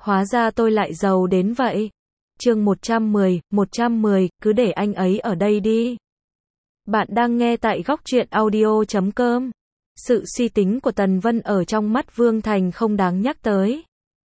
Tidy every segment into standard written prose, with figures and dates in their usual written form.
Hóa ra tôi lại giàu đến vậy. Chương 110, cứ để anh ấy ở đây đi. Bạn đang nghe tại góc truyện audio.com. Sự suy tính của Tần Vân ở trong mắt Vương Thành không đáng nhắc tới.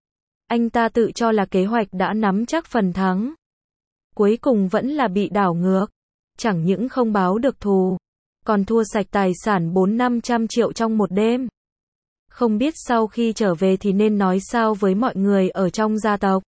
Anh ta tự cho là kế hoạch đã nắm chắc phần thắng. Cuối cùng vẫn là bị đảo ngược. Chẳng những không báo được thù, còn thua sạch tài sản 400-500 triệu trong một đêm. Không biết sau khi trở về thì nên nói sao với mọi người ở trong gia tộc.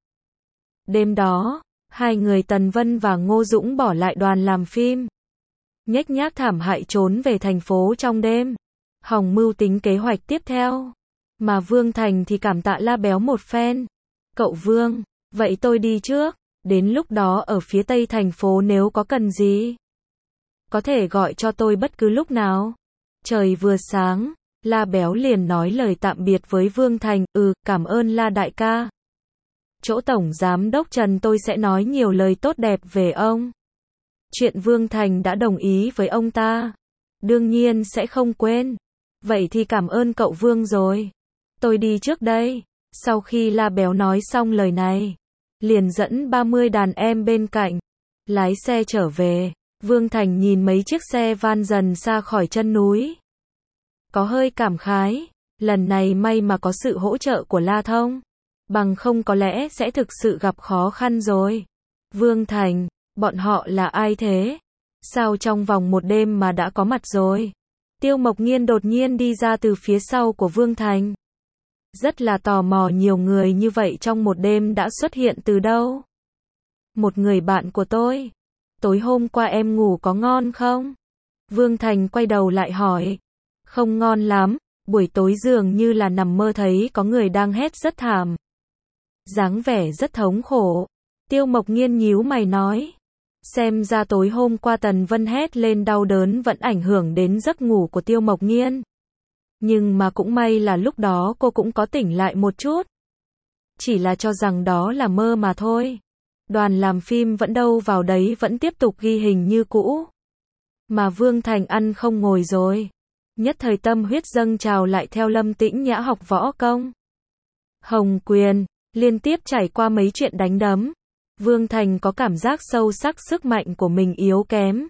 Đêm đó, hai người Tần Vân và Ngô Dũng bỏ lại đoàn làm phim. Nhếch nhác thảm hại trốn về thành phố trong đêm. Hòng mưu tính kế hoạch tiếp theo. Mà Vương Thành thì cảm tạ La Béo một phen. Cậu Vương, vậy tôi đi trước. Đến lúc đó ở phía tây thành phố nếu có cần gì, có thể gọi cho tôi bất cứ lúc nào. Trời vừa sáng, La Béo liền nói lời tạm biệt với Vương Thành. Cảm ơn La đại ca. Chỗ tổng giám đốc Trần tôi sẽ nói nhiều lời tốt đẹp về ông. Chuyện Vương Thành đã đồng ý với ông ta, đương nhiên sẽ không quên. Vậy thì cảm ơn cậu Vương rồi. Tôi đi trước đây. Sau khi La Béo nói xong lời này, liền dẫn 30 đàn em bên cạnh, lái xe trở về. Vương Thành nhìn mấy chiếc xe van dần xa khỏi chân núi. Có hơi cảm khái, lần này may mà có sự hỗ trợ của La Thông. Bằng không có lẽ sẽ thực sự gặp khó khăn rồi. Vương Thành, bọn họ là ai thế? Sao trong vòng một đêm mà đã có mặt rồi? Tiêu Mộc Nghiên đột nhiên đi ra từ phía sau của Vương Thành. Rất là tò mò nhiều người như vậy trong một đêm đã xuất hiện từ đâu? Một người bạn của tôi. Tối hôm qua em ngủ có ngon không? Vương Thành quay đầu lại hỏi. Không ngon lắm, buổi tối dường như là nằm mơ thấy có người đang hét rất thảm. Dáng vẻ rất thống khổ. Tiêu Mộc Nghiên nhíu mày nói. Xem ra tối hôm qua Tần Vân hét lên đau đớn vẫn ảnh hưởng đến giấc ngủ của Tiêu Mộc Nghiên. Nhưng mà cũng may là lúc đó cô cũng có tỉnh lại một chút. Chỉ là cho rằng đó là mơ mà thôi. Đoàn làm phim vẫn đâu vào đấy vẫn tiếp tục ghi hình như cũ. Mà Vương Thành ăn không ngồi rồi. Nhất thời tâm huyết dâng trào lại theo Lâm Tĩnh Nhã học võ công. Hồng quyền, liên tiếp trải qua mấy chuyện đánh đấm. Vương Thành có cảm giác sâu sắc sức mạnh của mình yếu kém.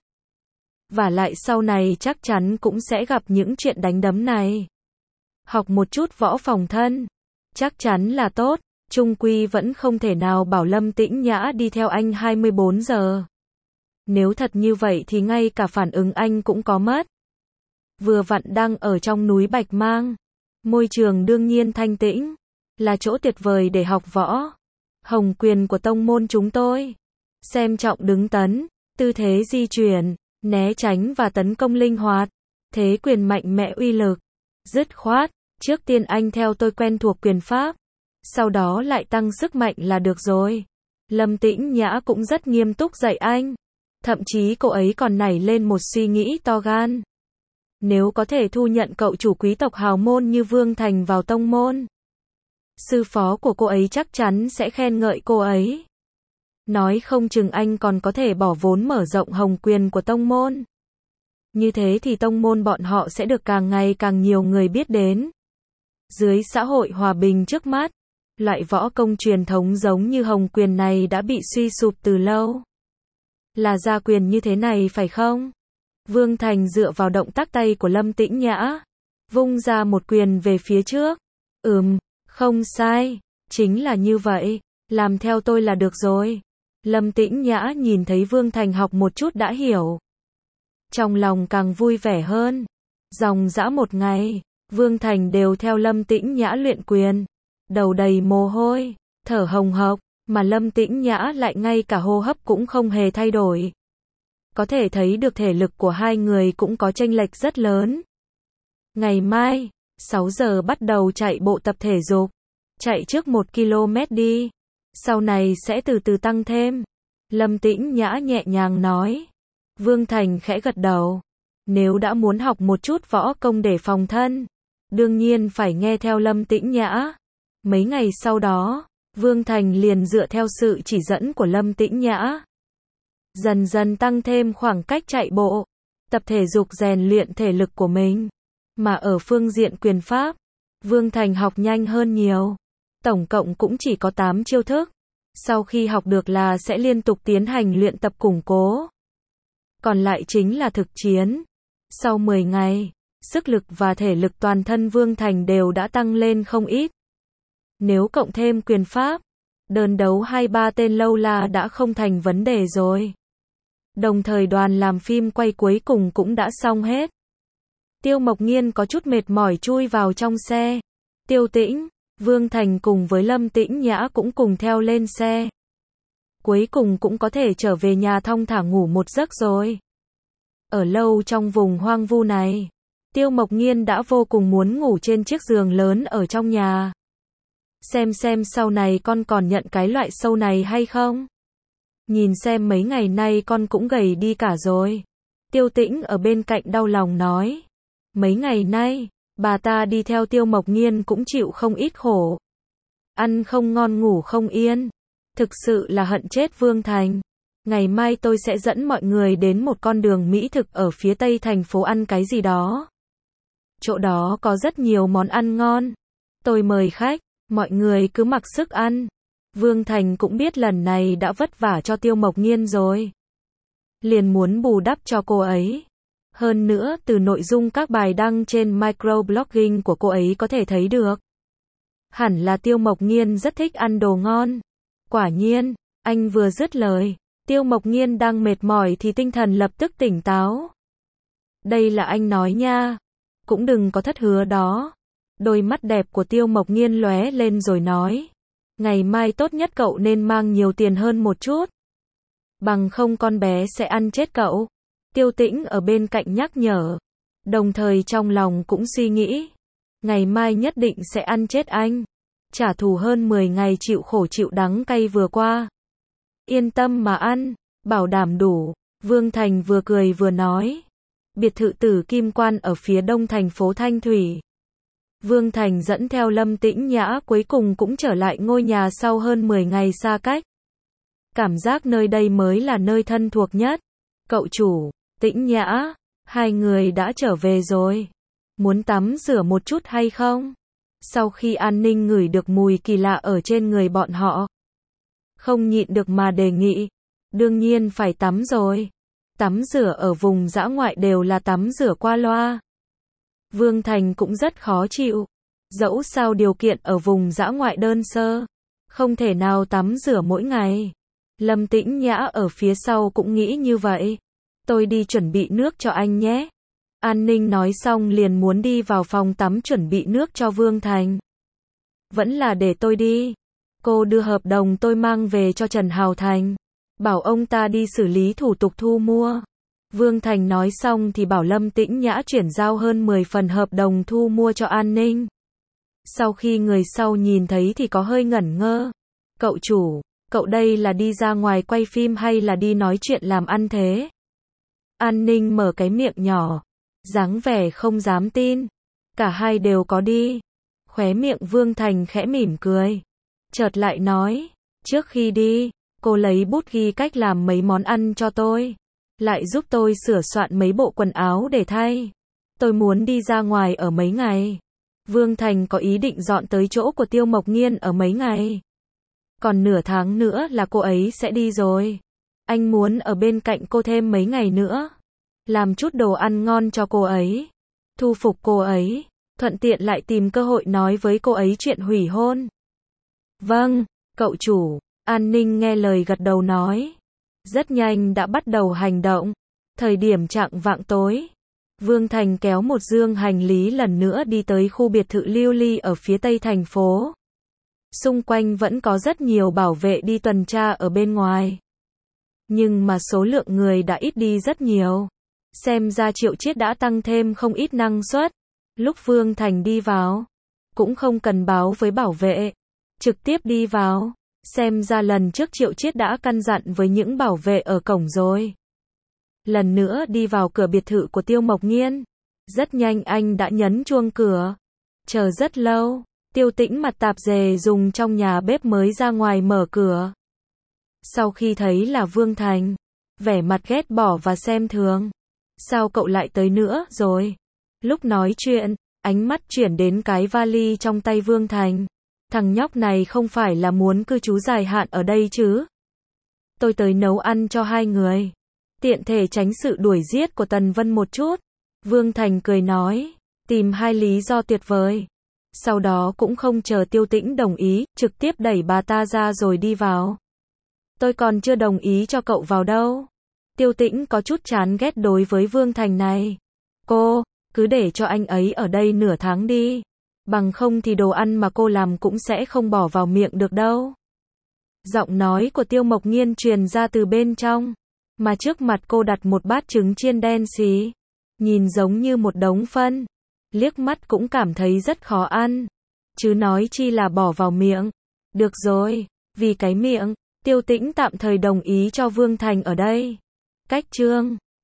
Và lại sau này chắc chắn cũng sẽ gặp những chuyện đánh đấm này. Học một chút võ phòng thân, chắc chắn là tốt. Chung quy vẫn không thể nào bảo Lâm Tĩnh Nhã đi theo anh 24 giờ. Nếu thật như vậy thì ngay cả phản ứng anh cũng có mất. Vừa vặn đang ở trong núi Bạch Mang. Môi trường đương nhiên thanh tĩnh. Là chỗ tuyệt vời để học võ. Hồng quyền của tông môn chúng tôi. Xem trọng đứng tấn, tư thế di chuyển, né tránh và tấn công linh hoạt. Thế quyền mạnh mẽ uy lực. Dứt khoát, trước tiên anh theo tôi quen thuộc quyền pháp. Sau đó lại tăng sức mạnh là được rồi. Lâm Tĩnh Nhã cũng rất nghiêm túc dạy anh. Thậm chí cô ấy còn nảy lên một suy nghĩ to gan. Nếu có thể thu nhận cậu chủ quý tộc hào môn như Vương Thành vào tông môn, sư phó của cô ấy chắc chắn sẽ khen ngợi cô ấy. Nói không chừng anh còn có thể bỏ vốn mở rộng hồng quyền của tông môn. Như thế thì tông môn bọn họ sẽ được càng ngày càng nhiều người biết đến. Dưới xã hội hòa bình trước mắt, loại võ công truyền thống giống như hồng quyền này đã bị suy sụp từ lâu. Là gia quyền như thế này phải không? Vương Thành dựa vào động tác tay của Lâm Tĩnh Nhã, vung ra một quyền về phía trước. Không sai, chính là như vậy, làm theo tôi là được rồi. Lâm Tĩnh Nhã nhìn thấy Vương Thành học một chút đã hiểu. Trong lòng càng vui vẻ hơn. Dòng dã một ngày, Vương Thành đều theo Lâm Tĩnh Nhã luyện quyền. Đầu đầy mồ hôi, thở hồng hộc, mà Lâm Tĩnh Nhã lại ngay cả hô hấp cũng không hề thay đổi. Có thể thấy được thể lực của hai người cũng có chênh lệch rất lớn. Ngày mai, 6 giờ bắt đầu chạy bộ tập thể dục. Chạy trước 1 km đi. Sau này sẽ từ từ tăng thêm. Lâm Tĩnh Nhã nhẹ nhàng nói. Vương Thành khẽ gật đầu. Nếu đã muốn học một chút võ công để phòng thân, đương nhiên phải nghe theo Lâm Tĩnh Nhã. Mấy ngày sau đó, Vương Thành liền dựa theo sự chỉ dẫn của Lâm Tĩnh Nhã, dần dần tăng thêm khoảng cách chạy bộ, tập thể dục rèn luyện thể lực của mình. Mà ở phương diện quyền pháp, Vương Thành học nhanh hơn nhiều. Tổng cộng cũng chỉ có 8 chiêu thức. Sau khi học được là sẽ liên tục tiến hành luyện tập củng cố. Còn lại chính là thực chiến. Sau 10 ngày, sức lực và thể lực toàn thân Vương Thành đều đã tăng lên không ít. Nếu cộng thêm quyền pháp, đơn đấu 2-3 tên lâu la đã không thành vấn đề rồi. Đồng thời đoàn làm phim quay cuối cùng cũng đã xong hết. Tiêu Mộc Nghiên có chút mệt mỏi chui vào trong xe. Tiêu Tĩnh, Vương Thành cùng với Lâm Tĩnh Nhã cũng cùng theo lên xe. Cuối cùng cũng có thể trở về nhà thong thả ngủ một giấc rồi. Ở lâu trong vùng hoang vu này, Tiêu Mộc Nghiên đã vô cùng muốn ngủ trên chiếc giường lớn ở trong nhà. Xem sau này con còn nhận cái loại sâu này hay không? Nhìn xem mấy ngày nay con cũng gầy đi cả rồi. Tiêu Tĩnh ở bên cạnh đau lòng nói. Mấy ngày nay, bà ta đi theo Tiêu Mộc Nghiên cũng chịu không ít khổ. Ăn không ngon ngủ không yên. Thực sự là hận chết Vương Thành. Ngày mai tôi sẽ dẫn mọi người đến một con đường mỹ thực ở phía tây thành phố ăn cái gì đó. Chỗ đó có rất nhiều món ăn ngon. Tôi mời khách, mọi người cứ mặc sức ăn. Vương Thành cũng biết lần này đã vất vả cho Tiêu Mộc Nghiên rồi. Liền muốn bù đắp cho cô ấy. Hơn nữa, từ nội dung các bài đăng trên microblogging của cô ấy có thể thấy được. Hẳn là Tiêu Mộc Nghiên rất thích ăn đồ ngon. Quả nhiên, anh vừa dứt lời, Tiêu Mộc Nghiên đang mệt mỏi thì tinh thần lập tức tỉnh táo. Đây là anh nói nha. Cũng đừng có thất hứa đó. Đôi mắt đẹp của Tiêu Mộc Nghiên lóe lên rồi nói. Ngày mai tốt nhất cậu nên mang nhiều tiền hơn một chút. Bằng không con bé sẽ ăn chết cậu. Tiêu Tĩnh ở bên cạnh nhắc nhở. Đồng thời trong lòng cũng suy nghĩ. Ngày mai nhất định sẽ ăn chết anh. Trả thù hơn 10 ngày chịu khổ chịu đắng cay vừa qua. Yên tâm mà ăn, bảo đảm đủ. Vương Thành vừa cười vừa nói. Biệt thự Tử Kim Quan ở phía đông thành phố Thanh Thủy. Vương Thành dẫn theo Lâm Tĩnh Nhã cuối cùng cũng trở lại ngôi nhà sau hơn 10 ngày xa cách. Cảm giác nơi đây mới là nơi thân thuộc nhất. Cậu chủ, Tĩnh Nhã, hai người đã trở về rồi. Muốn tắm rửa một chút hay không? Sau khi An Ninh ngửi được mùi kỳ lạ ở trên người bọn họ, không nhịn được mà đề nghị. Đương nhiên phải tắm rồi. Tắm rửa ở vùng dã ngoại đều là tắm rửa qua loa. Vương Thành cũng rất khó chịu. Dẫu sao điều kiện ở vùng dã ngoại đơn sơ, không thể nào tắm rửa mỗi ngày. Lâm Tĩnh Nhã ở phía sau cũng nghĩ như vậy. Tôi đi chuẩn bị nước cho anh nhé. An Ninh nói xong liền muốn đi vào phòng tắm chuẩn bị nước cho Vương Thành. Vẫn là để tôi đi. Cô đưa hợp đồng tôi mang về cho Trần Hào Thành. Bảo ông ta đi xử lý thủ tục thu mua. Vương Thành nói xong thì bảo Lâm Tĩnh Nhã chuyển giao hơn 10 phần hợp đồng thu mua cho An Ninh. Sau khi người sau nhìn thấy thì có hơi ngẩn ngơ. Cậu chủ, cậu đây là đi ra ngoài quay phim hay là đi nói chuyện làm ăn thế? An Ninh mở cái miệng nhỏ, dáng vẻ không dám tin. Cả hai đều có đi. Khóe miệng Vương Thành khẽ mỉm cười. Chợt lại nói, trước khi đi, cô lấy bút ghi cách làm mấy món ăn cho tôi. Lại giúp tôi sửa soạn mấy bộ quần áo để thay. Tôi muốn đi ra ngoài ở mấy ngày. Vương Thành có ý định dọn tới chỗ của Tiêu Mộc Nghiên ở mấy ngày. Còn nửa tháng nữa là cô ấy sẽ đi rồi. Anh muốn ở bên cạnh cô thêm mấy ngày nữa. Làm chút đồ ăn ngon cho cô ấy. Thu phục cô ấy. Thuận tiện lại tìm cơ hội nói với cô ấy chuyện hủy hôn. Vâng, cậu chủ. An Ninh nghe lời gật đầu nói. Rất nhanh đã bắt đầu hành động. Thời điểm chạng vạng tối, Vương Thành kéo một dương hành lý lần nữa đi tới khu biệt thự Lưu Ly ở phía tây thành phố. Xung quanh vẫn có rất nhiều bảo vệ đi tuần tra ở bên ngoài. Nhưng mà số lượng người đã ít đi rất nhiều. Xem ra Triệu Chiết đã tăng thêm không ít năng suất. Lúc Vương Thành đi vào, cũng không cần báo với bảo vệ. Trực tiếp đi vào. Xem ra lần trước Triệu Chiết đã căn dặn với những bảo vệ ở cổng rồi. Lần nữa đi vào cửa biệt thự của Tiêu Mộc Nghiên. Rất nhanh anh đã nhấn chuông cửa. Chờ rất lâu, Tiêu Tĩnh mặt tạp dề dùng trong nhà bếp mới ra ngoài mở cửa. Sau khi thấy là Vương Thành, vẻ mặt ghét bỏ và xem thường. Sao cậu lại tới nữa rồi? Lúc nói chuyện, ánh mắt chuyển đến cái vali trong tay Vương Thành. Thằng nhóc này không phải là muốn cư trú dài hạn ở đây chứ? Tôi tới nấu ăn cho hai người. Tiện thể tránh sự đuổi giết của Tần Vân một chút. Vương Thành cười nói, tìm hai lý do tuyệt vời. Sau đó cũng không chờ Tiêu Tĩnh đồng ý, trực tiếp đẩy bà ta ra rồi đi vào. Tôi còn chưa đồng ý cho cậu vào đâu. Tiêu Tĩnh có chút chán ghét đối với Vương Thành này. Cô, cứ để cho anh ấy ở đây nửa tháng đi. Bằng không thì đồ ăn mà cô làm cũng sẽ không bỏ vào miệng được đâu. Giọng nói của Tiêu Mộc Nghiên truyền ra từ bên trong. Mà trước mặt cô đặt một bát trứng chiên đen xì. Nhìn giống như một đống phân. Liếc mắt cũng cảm thấy rất khó ăn. Chứ nói chi là bỏ vào miệng. Được rồi, vì cái miệng, Tiêu Tĩnh tạm thời đồng ý cho Vương Thành ở đây. Cách chương